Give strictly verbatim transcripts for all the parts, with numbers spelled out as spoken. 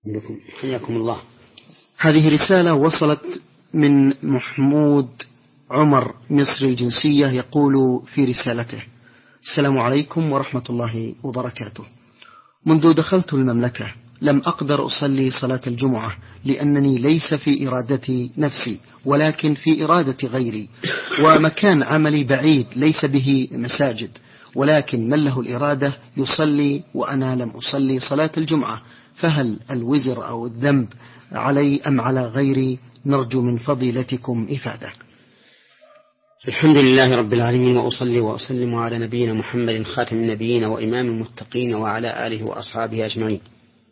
بكم حياكم الله. هذه رسالة وصلت من محمود عمر مصري الجنسية، يقول في رسالته: السلام عليكم ورحمة الله وبركاته. منذ دخلت المملكة لم أقدر أصلي صلاة الجمعة لأنني ليس في إرادتي نفسي ولكن في إرادة غيري، ومكان عملي بعيد ليس به مساجد، ولكن من له الإرادة يصلي وأنا لم أصلي صلاة الجمعة، فهل الوزر أو الذنب علي أم على غيري؟ نرجو من فضيلتكم إفادة. الحمد لله رب العالمين، وأصلي وأسلم على نبينا محمد خاتم النبيين وإمام المتقين وعلى آله وأصحابه أجمعين.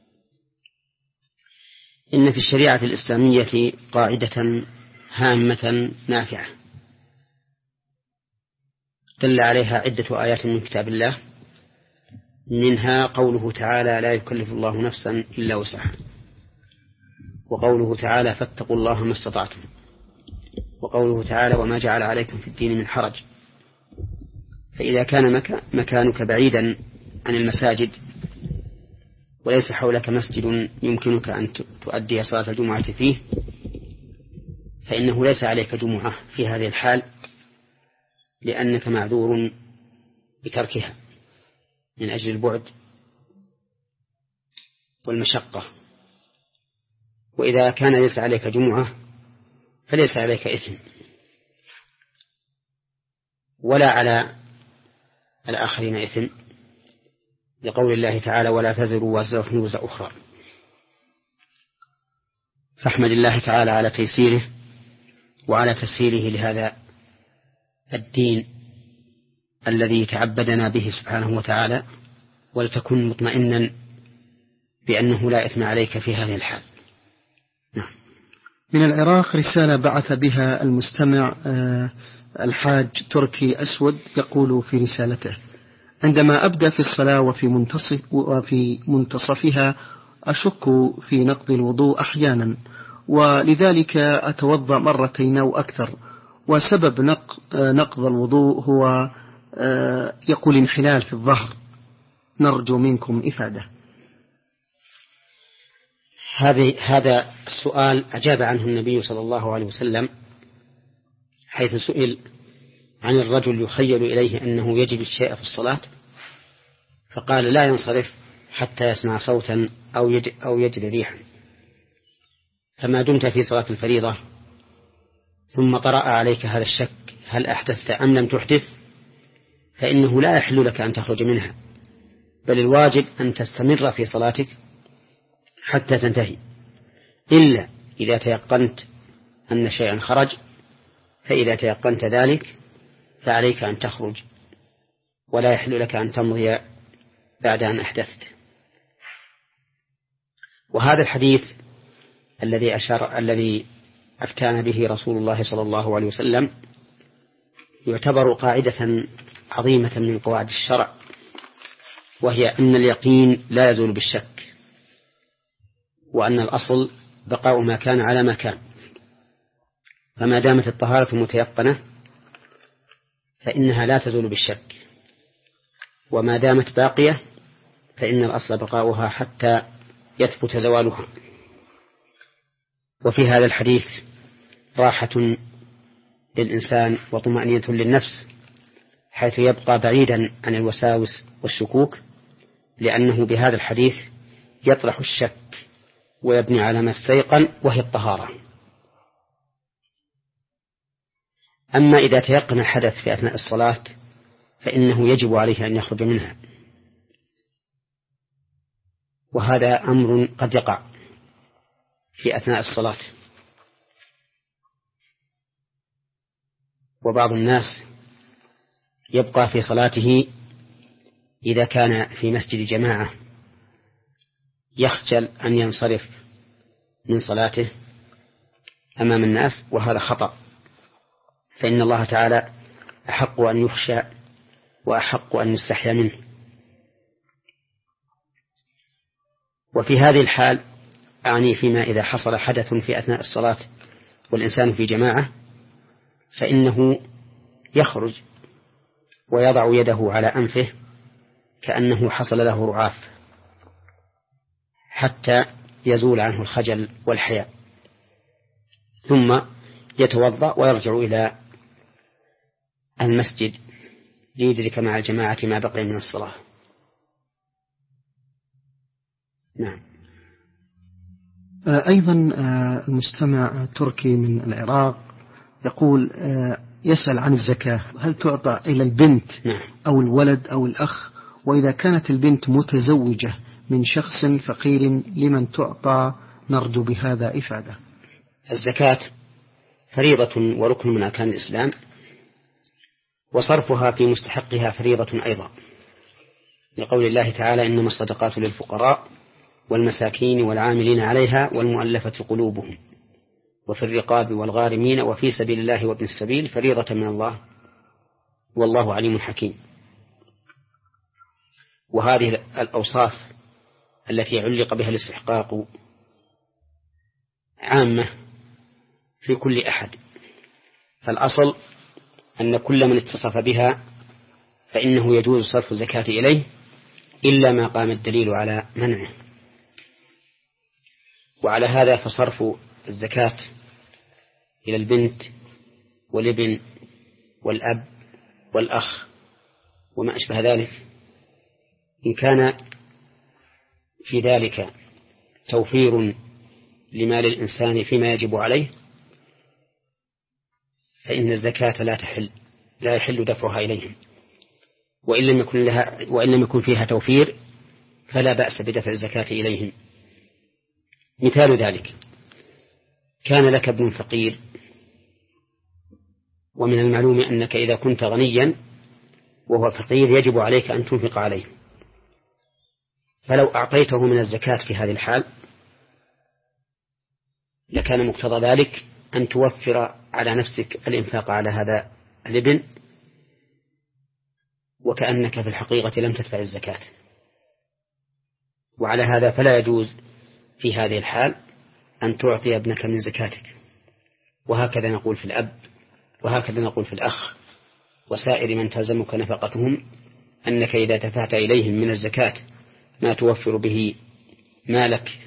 إن في الشريعة الإسلامية قاعدة هامة نافعة دل عليها عدة آيات من كتاب الله، منها قوله تعالى: لا يكلف الله نفسا إلا وسعها، وقوله تعالى: فاتقوا الله ما استطعتم، وقوله تعالى: وما جعل عليكم في الدين من حرج. فإذا كان مكانك بعيدا عن المساجد وليس حولك مسجد يمكنك أن تؤدي صلاة الجمعة فيه، فإنه ليس عليك جمعة في هذه الحال، لأنك معذور بتركها من أجل البعد والمشقة. وإذا كان ليس عليك جمعة فليس عليك إثم، ولا على الآخرين إثم، لقول الله تعالى: ولا تزر وازرة وزر أخرى. فاحمد الله تعالى على تيسيره وعلى تسهيله لهذا الدين الذي تعبدنا به سبحانه وتعالى، ولتكن مطمئنا بأنه لا إثم عليك في هذه الحال. نعم. من العراق رسالة بعث بها المستمع الحاج تركي أسود، يقول في رسالته: عندما أبدأ في الصلاة وفي منتصف وفي منتصفها أشك في نقض الوضوء أحيانا، ولذلك أتوضأ مرتين أو أكثر، وسبب نقض الوضوء هو يقول انحلال في الظهر. نرجو منكم إفادة. هذا السؤال أجاب عنه النبي صلى الله عليه وسلم حيث سئل عن الرجل يخيل إليه أنه يجد الشيء في الصلاة، فقال: لا ينصرف حتى يسمع صوتا أو يجد, أو يجد ريحا. فما دمت في صلاة الفريضة ثم طرأ عليك هذا الشك هل أحدثت أم لم تحدث، فإنه لا يحل لك أن تخرج منها، بل الواجب أن تستمر في صلاتك حتى تنتهي، إلا إذا تيقنت أن شيئا خرج، فإذا تيقنت ذلك فعليك أن تخرج، ولا يحل لك أن تمضي بعد أن أحدثت. وهذا الحديث الذي أشار الذي أفتان به رسول الله صلى الله عليه وسلم يعتبر قاعدة عظيمة من قواعد الشرع، وهي أن اليقين لا يزول بالشك، وأن الأصل بقاء ما كان على ما كان. فما دامت الطهارة متيقنة فإنها لا تزول بالشك، وما دامت باقية فإن الأصل بقاؤها حتى يثبت زوالها. وفي هذا الحديث راحة للإنسان وطمأنينة للنفس، حيث يبقى بعيدا عن الوساوس والشكوك، لأنه بهذا الحديث يطرح الشك ويبني على ما استيقن، وهي الطهارة. أما إذا تيقن الحدث في أثناء الصلاة فإنه يجب عليه أن يخرج منها، وهذا أمر قد يقع في أثناء الصلاة. وبعض الناس يبقى في صلاته إذا كان في مسجد جماعة يخجل أن ينصرف من صلاته أمام الناس، وهذا خطأ، فإن الله تعالى أحق أن يخشى وأحق أن يستحيا منه. وفي هذه الحال أعني فيما إذا حصل حدث في أثناء الصلاة والإنسان في جماعة، فإنه يخرج ويضع يده على أنفه كأنه حصل له رعاف، حتى يزول عنه الخجل والحياء، ثم يتوضأ ويرجع إلى المسجد ليدرك مع الجماعة ما بقي من الصلاة. نعم. أيضا المستمع تركي من العراق يقول يسأل عن الزكاة، هل تعطى إلى البنت أو الولد أو الأخ؟ وإذا كانت البنت متزوجة من شخص فقير لمن تعطى؟ نرجو بهذا إفادة. الزكاة فريضة وركن من أركان الإسلام، وصرفها في مستحقها فريضة أيضا، لقول الله تعالى: إنما الصدقات للفقراء والمساكين والعاملين عليها والمؤلفة قلوبهم وفي الرقاب والغارمين وفي سبيل الله وابن السبيل فريضة من الله والله عليم حكيم. وهذه الأوصاف التي علق بها الاستحقاق عامة في كل أحد، فالأصل أن كل من اتصف بها فإنه يجوز صرف الزكاة إليه إلا ما قام الدليل على منعه. وعلى هذا فصرف الزكاة إلى البنت والابن والأب والأخ وما أشبه ذلك، إن كان في ذلك توفير لمال الإنسان فيما يجب عليه فإن الزكاة لا تحل لا يحل دفعها إليهم، وإن لم يكن لها وإن لم يكن فيها توفير فلا بأس بدفع الزكاة إليهم. مثال ذلك: كان لك ابن فقير، ومن المعلوم أنك إذا كنت غنيا وهو فقير يجب عليك أن تنفق عليه، فلو أعطيته من الزكاة في هذه الحال لكان مقتضى ذلك أن توفر على نفسك الإنفاق على هذا الابن، وكأنك في الحقيقة لم تدفع الزكاة. وعلى هذا فلا يجوز في هذه الحال أن تعطي ابنك من زكاتك. وهكذا نقول في الأب، وهكذا نقول في الأخ وسائر من تلزمك نفقتهم، أنك إذا دفعت إليهم من الزكاة ما توفر به مالك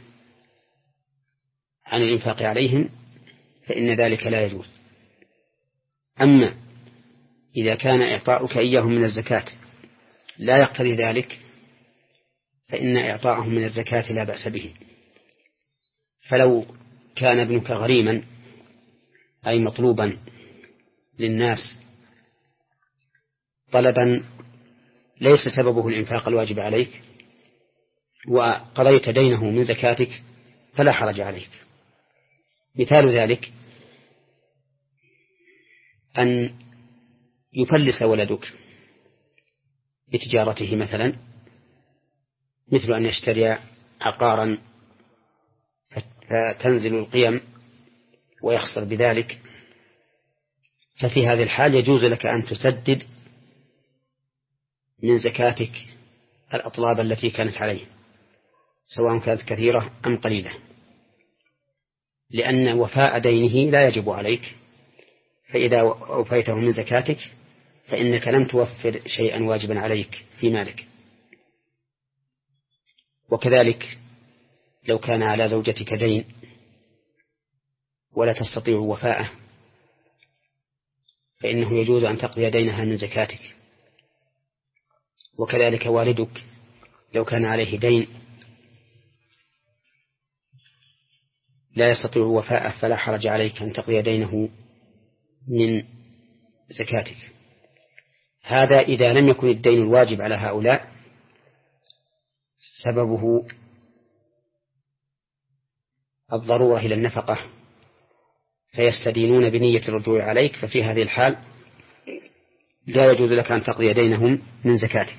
عن الإنفاق عليهم فإن ذلك لا يجوز. أما إذا كان إعطاؤك إياهم من الزكاة لا يقتضي ذلك فإن إعطاءهم من الزكاة لا بأس به. فلو كان ابنك غريما أي مطلوبا للناس طلبا ليس سببه الإنفاق الواجب عليك وقضيت دينه من زكاتك فلا حرج عليك. مثال ذلك أن يفلس ولدك بتجارته مثلا، مثل أن يشتري عقارا فتنزل القيم ويخسر بذلك، ففي هذه الحال يجوز لك أن تسدد من زكاتك الأطلاب التي كانت عليه سواء كانت كثيرة أم قليلة، لأن وفاء دينه لا يجب عليك، فإذا أوفيته من زكاتك فإنك لم توفر شيئا واجبا عليك في مالك. وكذلك لو كان على زوجتك دين ولا تستطيع وفاءه فإنه يجوز أن تقضي دينها من زكاتك. وكذلك والدك لو كان عليه دين لا يستطيع وفاءه فلا حرج عليك أن تقضي دينه من زكاتك. هذا إذا لم يكن الدين الواجب على هؤلاء سببه الضرورة إلى النفقة فيستدينون بنية الرجوع عليك، ففي هذه الحال لا يجوز لك أن تقضي دينهم من زكاتك،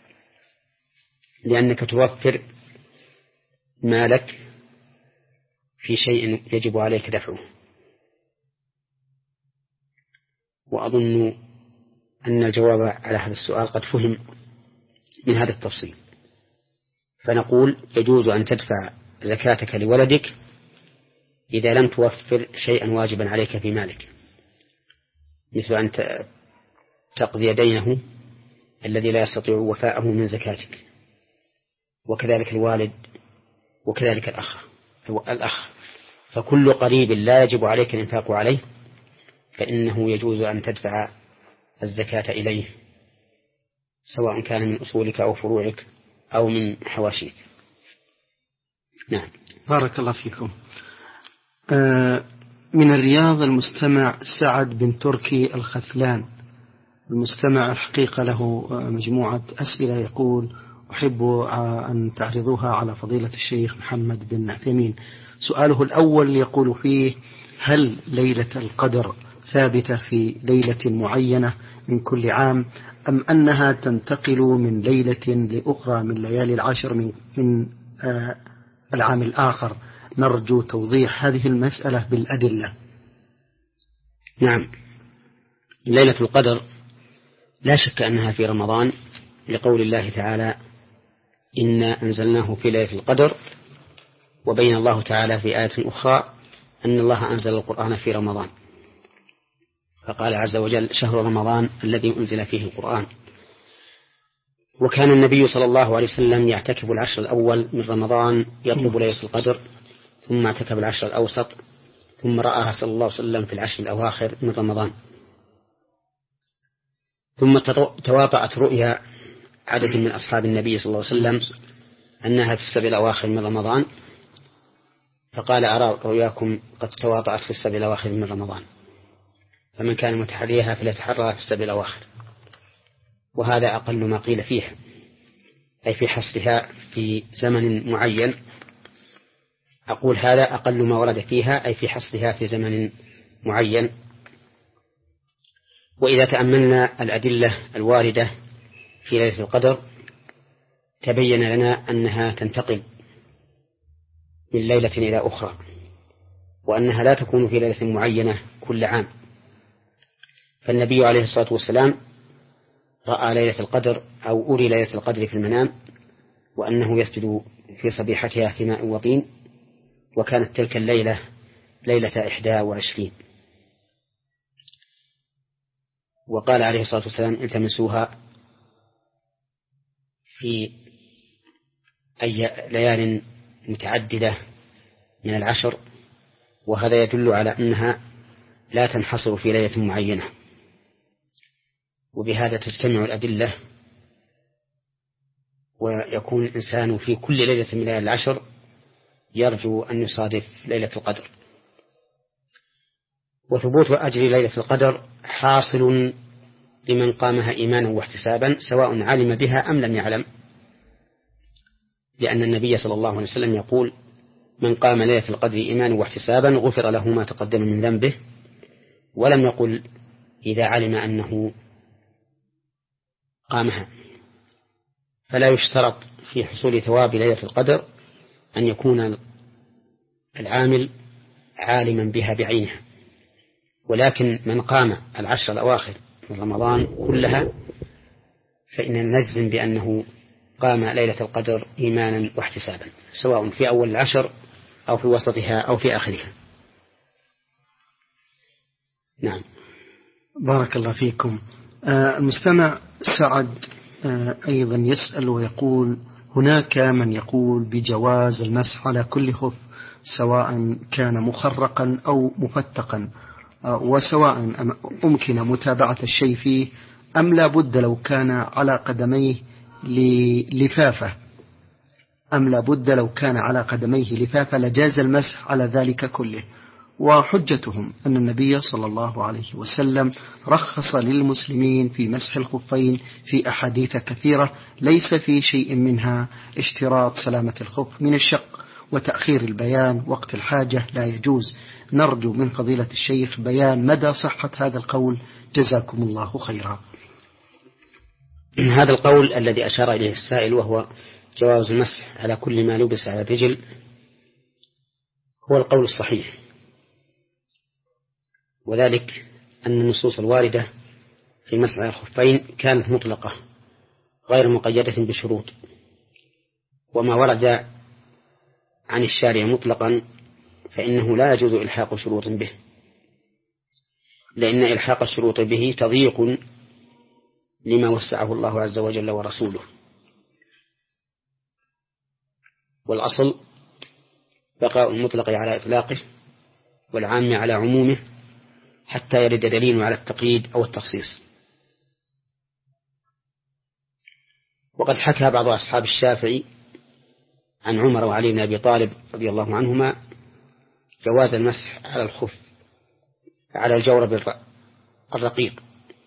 لأنك توفر مالك في شيء يجب عليك دفعه. وأظن أن الجواب على هذا السؤال قد فهم من هذا التفصيل. فنقول يجوز أن تدفع زكاتك لولدك إذا لم توفر شيئا واجبا عليك في مالك، مثل أن تقضي دينه الذي لا يستطيع وفاءه من زكاتك، وكذلك الوالد وكذلك الأخ. الأخ، فكل قريب لا يجب عليك الإنفاق عليه فإنه يجوز أن تدفع الزكاة إليه، سواء كان من أصولك أو فروعك أو من حواشيك. نعم. بارك الله فيكم. آه من الرياض المستمع سعد بن تركي الخثلان. المستمع الحقيقة له مجموعة أسئلة، يقول: أحب أن تعرضوها على فضيلة الشيخ محمد بن عثيمين. سؤاله الأول يقول فيه: هل ليلة القدر ثابتة في ليلة معينة من كل عام، أم أنها تنتقل من ليلة لأخرى من ليالي العشر من, من آه العام الآخر؟ نرجو توضيح هذه المسألة بالأدلة. نعم، ليلة القدر لا شك أنها في رمضان، لقول الله تعالى: إنا أنزلناه في ليلة القدر. وبين الله تعالى في آية أخرى أن الله أنزل القرآن في رمضان، فقال عز وجل: شهر رمضان الذي أنزل فيه القرآن. وكان النبي صلى الله عليه وسلم يعتكف العشر الأول من رمضان يطلب ليلة القدر، ثم اعتكف العشر الأوسط، ثم رآها صلى الله عليه وسلم في العشر الأواخر من رمضان. ثم تواطأت رؤيا عدد من أصحاب النبي صلى الله عليه وسلم أنها في السبع الأواخر من رمضان، فقال: أرى رؤياكم قد تواطأت في السبع الأواخر من رمضان، فمن كان متحريها فليتحرى في السبع الأواخر. وهذا أقل ما قيل فيها، أي في حصرها في زمن معين. أقول هذا أقل ما ورد فيها، أي في حصرها في زمن معين. وإذا تأملنا الأدلة الواردة في ليلة القدر تبين لنا أنها تنتقل من ليلة إلى أخرى، وأنها لا تكون في ليلة معينة كل عام. فالنبي عليه الصلاة والسلام رأى ليلة القدر أو أري ليلة القدر في المنام، وأنه يسجد في صبيحتها في ماء وطين، وكانت تلك الليلة ليلة إحدى وعشرين. وقال عليه الصلاة والسلام: التمسوها في أي ليال متعددة من العشر. وهذا يدل على أنها لا تنحصر في ليلة معينة، وبهذا تجتمع الأدلة، ويكون الإنسان في كل ليلة من ليالي العشر يرجو أن يصادف ليلة القدر. وثبوت أجر ليلة القدر حاصل لمن قامها إيمانا واحتسابا، سواء علم بها أم لم يعلم، لأن النبي صلى الله عليه وسلم يقول: من قام ليلة القدر إيمانا واحتسابا غفر له ما تقدم من ذنبه. ولم يقل إذا علم أنه قامها. فلا يشترط في حصول ثواب ليلة القدر أن يكون العامل عالما بها بعينها، ولكن من قام العشر الأواخر من رمضان كلها فإننا نجزم بأنه قام ليلة القدر إيمانا واحتسابا، سواء في أول العشر أو في وسطها أو في آخرها. نعم. بارك الله فيكم. آه المستمع سعد آه أيضا يسأل ويقول: هناك من يقول بجواز المسح على كل خف، سواء كان مخرقا أو مفتقا، آه وسواء أمكن متابعة الشيء فيه أم لا بد لو كان على قدميه لفافة أم لا بد لو كان على قدميه لفافة لجاز المسح على ذلك كله. وحجتهم أن النبي صلى الله عليه وسلم رخص للمسلمين في مسح الخفين في أحاديث كثيرة، ليس في شيء منها اشتراط سلامة الخف من الشق، وتأخير البيان وقت الحاجة لا يجوز. نرجو من فضيلة الشيخ بيان مدى صحة هذا القول، جزاكم الله خيرا. هذا القول الذي أشار إليه السائل، وهو جواز المسح على كل ما لبس على الرجل، هو القول الصحيح، وذلك أن النصوص الواردة في مسح الخفين كانت مطلقة غير مقيدة بشروط، وما ورد عن الشارع مطلقا فإنه لا يجوز إلحاق شروط به، لأن إلحاق الشروط به تضييق لما وسعه الله عز وجل ورسوله. والأصل بقاء المطلق على إطلاقه والعام على عمومه حتى يرد دليل على التقييد أو التخصيص. وقد حكى بعض أصحاب الشافعي عن عمر وعلي بن أبي طالب رضي الله عنهما جواز المسح على الخف على الجورب الرقيق،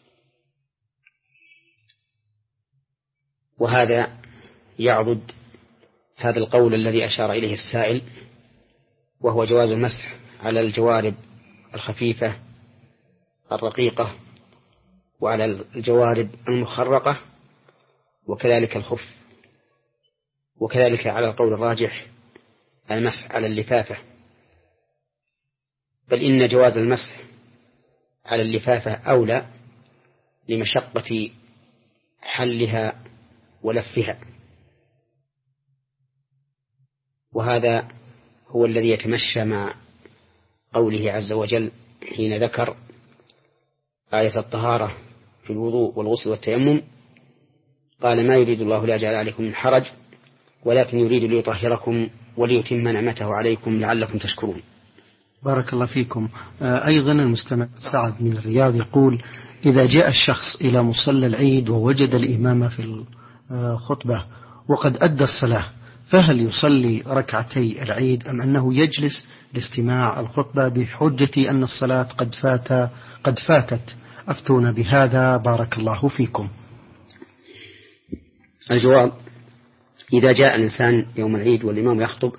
وهذا يعضد هذا القول الذي أشار إليه السائل، وهو جواز المسح على الجوارب الخفيفة الرقيقة وعلى الجوارب المخرقة وكذلك الخف، وكذلك على القول الراجح المسح على اللفافة، بل إن جواز المسح على اللفافة أولى لمشقة حلها ولفها، وهذا هو الذي يتمشى مع قوله عز وجل حين ذكر آية الطهارة في الوضوء والغسل والتيمم، قال ما يريد الله ليجعل عليكم من حرج ولكن يريد ليطهركم وليتم نعمته عليكم لعلكم تشكرون. بارك الله فيكم. أيضا المستمع سعد من الرياض يقول إذا جاء الشخص إلى مصلى العيد ووجد الإمام في الخطبة وقد أدى الصلاة، فهل يصلي ركعتي العيد أم أنه يجلس لاستماع الخطبة بحجة أن الصلاة قد فات قد فاتت؟ أفتونا بهذا بارك الله فيكم. الجواب: إذا جاء الإنسان يوم العيد والإمام يخطب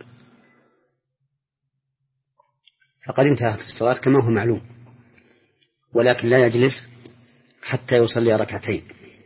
فقد انتهت الصلاة كما هو معلوم، ولكن لا يجلس حتى يصلي ركعتين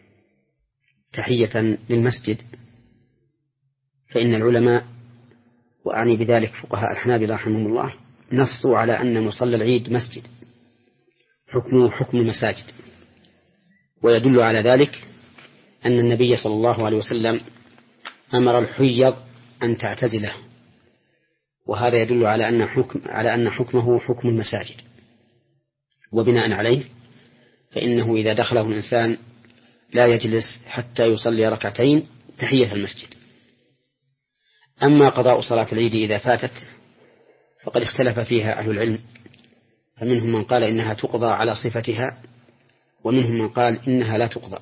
تحية للمسجد، فإن العلماء وأعني بذلك فقهاء الحنابلة رحمهم الله نصوا على أن مصلى العيد مسجد حكمه حكم المساجد، ويدل على ذلك أن النبي صلى الله عليه وسلم أمر الحيض أن تعتزله، وهذا يدل على أن حكم على أن حكمه حكم المساجد، وبناء عليه فإنه إذا دخله الإنسان لا يجلس حتى يصلي ركعتين تحية المسجد. أما قضاء صلاة العيد إذا فاتت فقد اختلف فيها أهل العلم، فمنهم من قال إنها تقضى على صفتها، ومنهم من قال إنها لا تقضى،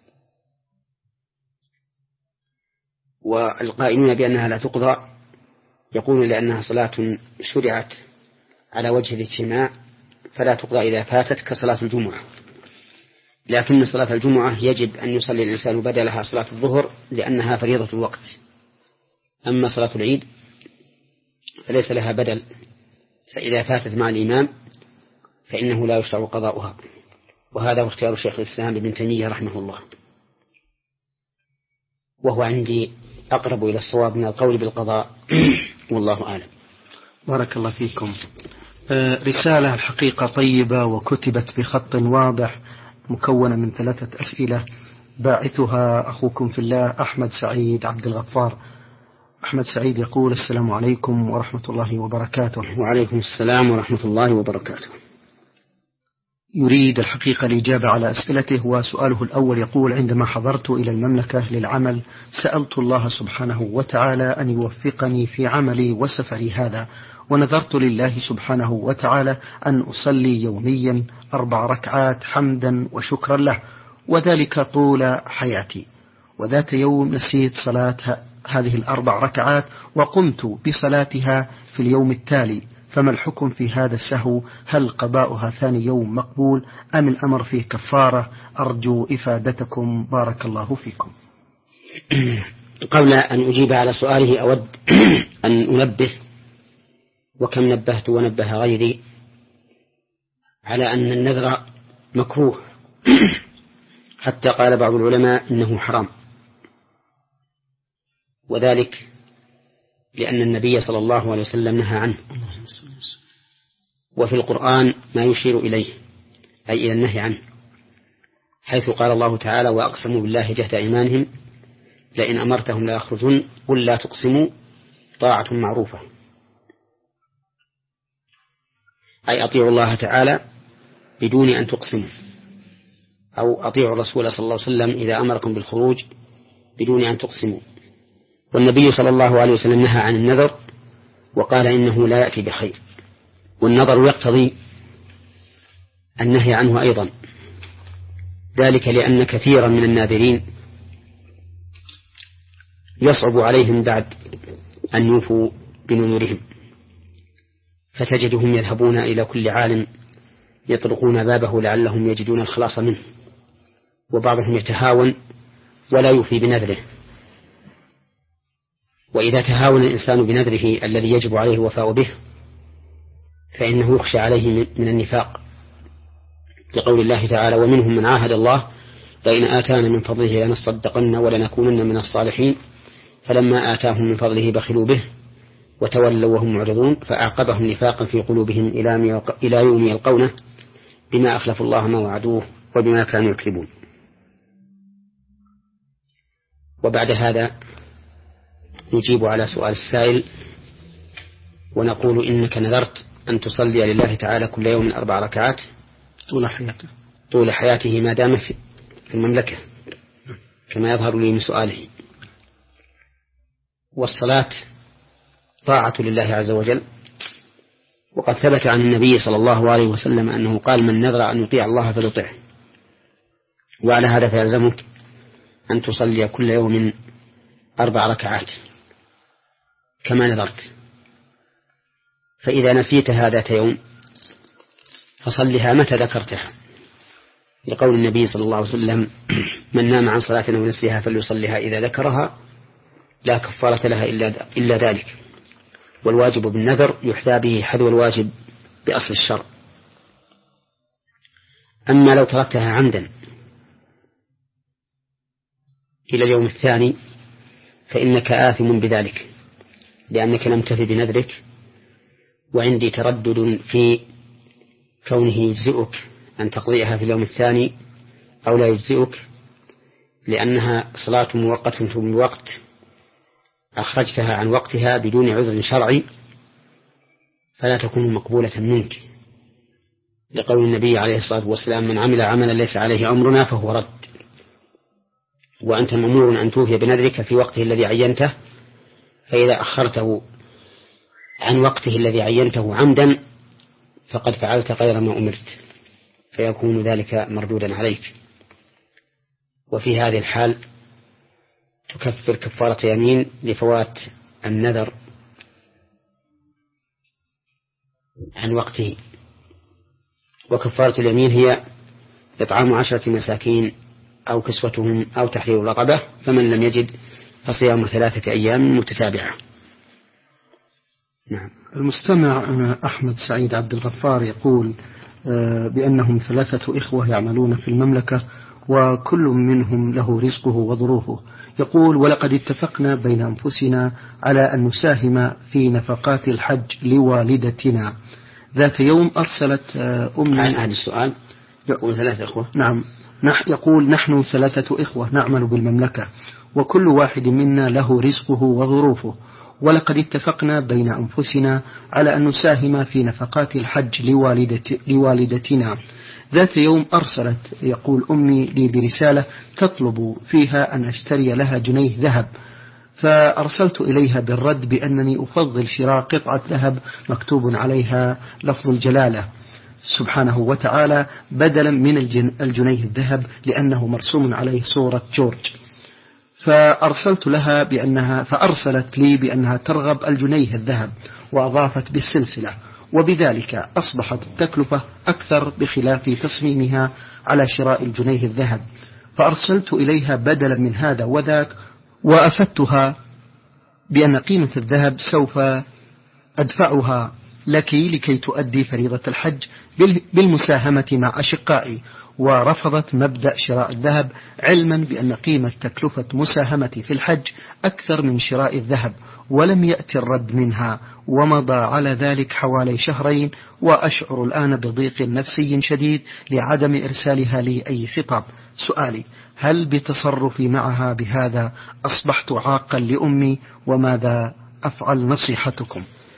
والقائلون بأنها لا تقضى يقولون لأنها صلاة شرعت على وجه الاجتماع فلا تقضى إذا فاتت كصلاة الجمعة، لكن صلاة الجمعة يجب أن يصلي الإنسان بدلها صلاة الظهر لأنها فريضة الوقت. أما صلاة العيد فليس لها بدل، فإذا فاتت مع الإمام فإنه لا يشرع قضاؤها، وهذا هو اختيار شيخ الإسلام ابن تيمية رحمه الله، وهو عندي أقرب إلى الصواب من القول بالقضاء والله أعلم. بارك الله فيكم. رسالة الحقيقة طيبة وكتبت بخط واضح مكونة من ثلاثة أسئلة، باعثها أخوكم في الله أحمد سعيد عبد الغفار. أحمد سعيد يقول السلام عليكم ورحمة الله وبركاته. وعليكم السلام ورحمة الله وبركاته. يريد الحقيقة الإجابة على أسئلته، وسؤاله الأول يقول عندما حضرت إلى المملكة للعمل سألت الله سبحانه وتعالى أن يوفقني في عملي وسفري هذا، ونذرت لله سبحانه وتعالى أن أصلي يوميا أربع ركعات حمدا وشكرا له، وذلك طول حياتي، وذات يوم نسيت صلاة هذه الأربع ركعات وقمت بصلاتها في اليوم التالي، فما الحكم في هذا السهو؟ هل قضاؤها ثاني يوم مقبول أم الأمر فيه كفارة؟ أرجو إفادتكم بارك الله فيكم. قبل أن أجيب على سؤاله أود أن أنبه، وكم نبهت ونبه غيري، على أن النذر مكروه حتى قال بعض العلماء إنه حرام، وذلك لأن النبي صلى الله عليه وسلم نهى عنه، وفي القرآن ما يشير إليه أي إلى النهي عنه، حيث قال الله تعالى وأقسموا بالله جهد أيمانهم لئن أمرتهم لا يخرجون قل لا تقسموا طاعة معروفة، أي أطيعوا الله تعالى بدون أن تقسموا، أو أطيعوا الرسول صلى الله عليه وسلم إذا أمركم بالخروج بدون أن تقسموا. والنبي صلى الله عليه وسلم نهى عن النذر وقال إنه لا يأتي بخير، والنظر يقتضي النهي عنه أيضا، ذلك لأن كثيرا من الناذرين يصعب عليهم بعد أن يوفوا بنذورهم، فتجدهم يذهبون إلى كل عالم يطرقون بابه لعلهم يجدون الخلاص منه، وبعضهم يتهاون ولا يوفي بنذره. وإذا تهاون الإنسان بنذره الذي يجب عليه الوفاء به فإنه يخشى عليه من النفاق، لقول الله تعالى: ومنهم من عاهد الله لئن آتانا من فضله لنصدقن ولنكونن من الصالحين فلما آتاهم من فضله بخلوا به وتولوا وهم معرضون فأعقبهم نفاقا في قلوبهم إلى يوم يلقونه بما أخلفوا الله ما وعدوه وبما كانوا يكذبون. وبعد هذا نجيب على سؤال السائل ونقول: إنك نذرت أن تصلي لله تعالى كل يوم أربع ركعات طول حياته طول حياته ما دام في المملكة كما يظهر لي من سؤاله. والصلاة طاعة لله عز وجل، وقد ثبت عن النبي صلى الله عليه وسلم أنه قال: من نذر أن يطيع الله فليطعه. وعلى هذا فيلزمك أن تصلي كل يوم أربع ركعات كما نذرت. فإذا نسيتها ذات يوم فصلها متى ذكرتها، لقول النبي صلى الله عليه وسلم: من نام عن صلاة ونسيها فليصليها إذا ذكرها لا كفارة لها إلا, إلا ذلك. والواجب بالنذر يحذى به حذو الواجب بأصل الشرع. أما لو تركتها عمدا إلى اليوم الثاني فإنك آثم بذلك، لأنك لم تفي بنذرك. وعندي تردد في كونه يجزئك أن تقضيها في اليوم الثاني أو لا يجزئك، لأنها صلاة موقتة بوقت أخرجتها عن وقتها بدون عذر شرعي فلا تكون مقبولة منك، لقول النبي عليه الصلاة والسلام: من عمل عملا ليس عليه أمرنا فهو رد. وأنت مأمور أن توفي بنذرك في وقته الذي عينته، فإذا أخرته عن وقته الذي عينته عمدا فقد فعلت غير ما أمرت، فيكون ذلك مردودا عليك. وفي هذه الحال تكفر كفارة يمين لفوات النذر عن وقته. وكفارة اليمين هي إطعام عشرة مساكين أو كسوتهم أو تحرير رقبة، فمن لم يجد فصيام ثلاثة أيام متتابعة. نعم. المستمع أحمد سعيد عبد الغفار يقول بأنهم ثلاثة إخوة يعملون في المملكة وكل منهم له رزقه وظروفه. يقول: ولقد اتفقنا بين أنفسنا على أن نساهم في نفقات الحج لوالدتنا. ذات يوم أرسلت أمي عن هذا السؤال. يقول ثلاثة إخوة. نعم. يقول: نحن ثلاثة إخوة نعمل بالمملكة وكل واحد منا له رزقه وظروفه، ولقد اتفقنا بين أنفسنا على أن نساهم في نفقات الحج لوالدت لوالدتنا. ذات يوم أرسلت يقول أمي لي برسالة تطلب فيها أن أشتري لها جنيه ذهب، فأرسلت إليها بالرد بأنني أفضل شراء قطعة ذهب مكتوب عليها لفظ الجلالة سبحانه وتعالى بدلا من الجنيه الذهب لأنه مرسوم عليه صورة جورج. فأرسلت لها بأنها فأرسلت لي بأنها ترغب الجنيه الذهب وأضافت بالسلسلة، وبذلك أصبحت التكلفة أكثر بخلاف تصميمها على شراء الجنيه الذهب. فأرسلت إليها بدلا من هذا وذاك، وأفدتها بأن قيمة الذهب سوف أدفعها لك لكي تؤدي فريضة الحج بالمساهمة مع أشقائي. ورفضت مبدأ شراء الذهب علما بأن قيمة تكلفة مساهمتي في الحج أكثر من شراء الذهب، ولم يأتي الرد منها، ومضى على ذلك حوالي شهرين، وأشعر الآن بضيق نفسي شديد لعدم إرسالها لي أي خطاب. سؤالي: هل بتصرفي معها بهذا أصبحت عاقا لأمي؟ وماذا أفعل؟ نصيحتكم.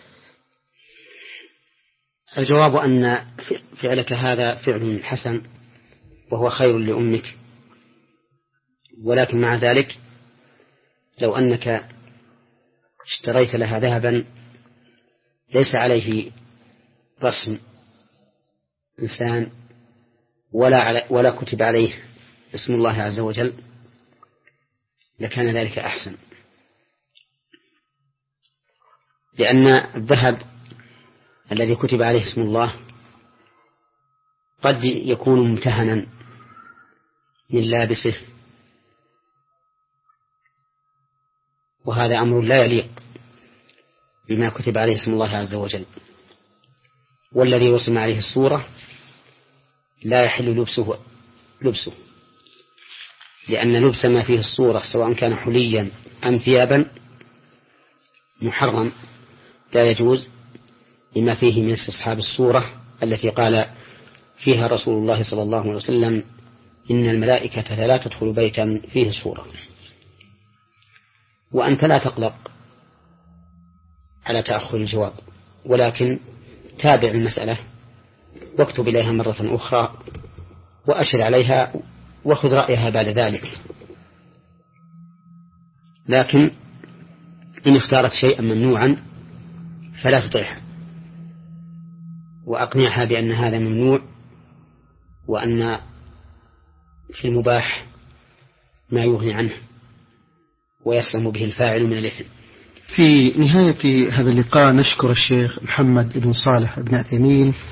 الجواب أن فعلك هذا فعل حسن وهو خير لأمك، ولكن مع ذلك لو أنك اشتريت لها ذهبا ليس عليه رسم إنسان ولا على ولا كتب عليه اسم الله عز وجل لكان ذلك أحسن، لأن الذهب الذي كتب عليه اسم الله قد يكون ممتهنا من لابسه، وهذا أمر لا يليق بما كتب عليه اسم الله عز وجل. والذي رسم عليه الصورة لا يحل لبسه لبسه لأن لبس ما فيه الصورة سواء كان حليا أم ثيابا محرم لا يجوز لما فيه من استصحاب الصورة التي قال فيها رسول الله صلى الله عليه وسلم إن الملائكة لا تدخل بيتا فيه صورة. وأنت لا تقلق على تأخر الجواب، ولكن تابع المسألة واكتب إليها مرة أخرى وأشر عليها وخذ رأيها بعد ذلك. لكن إن اختارت شيئا ممنوعا فلا تطيعها، وأقنعها بأن هذا ممنوع وأن في المباح ما يغني عنه ويسلم به الفاعل من الإثم. في نهاية هذا اللقاء نشكر الشيخ محمد بن صالح بن عثيمين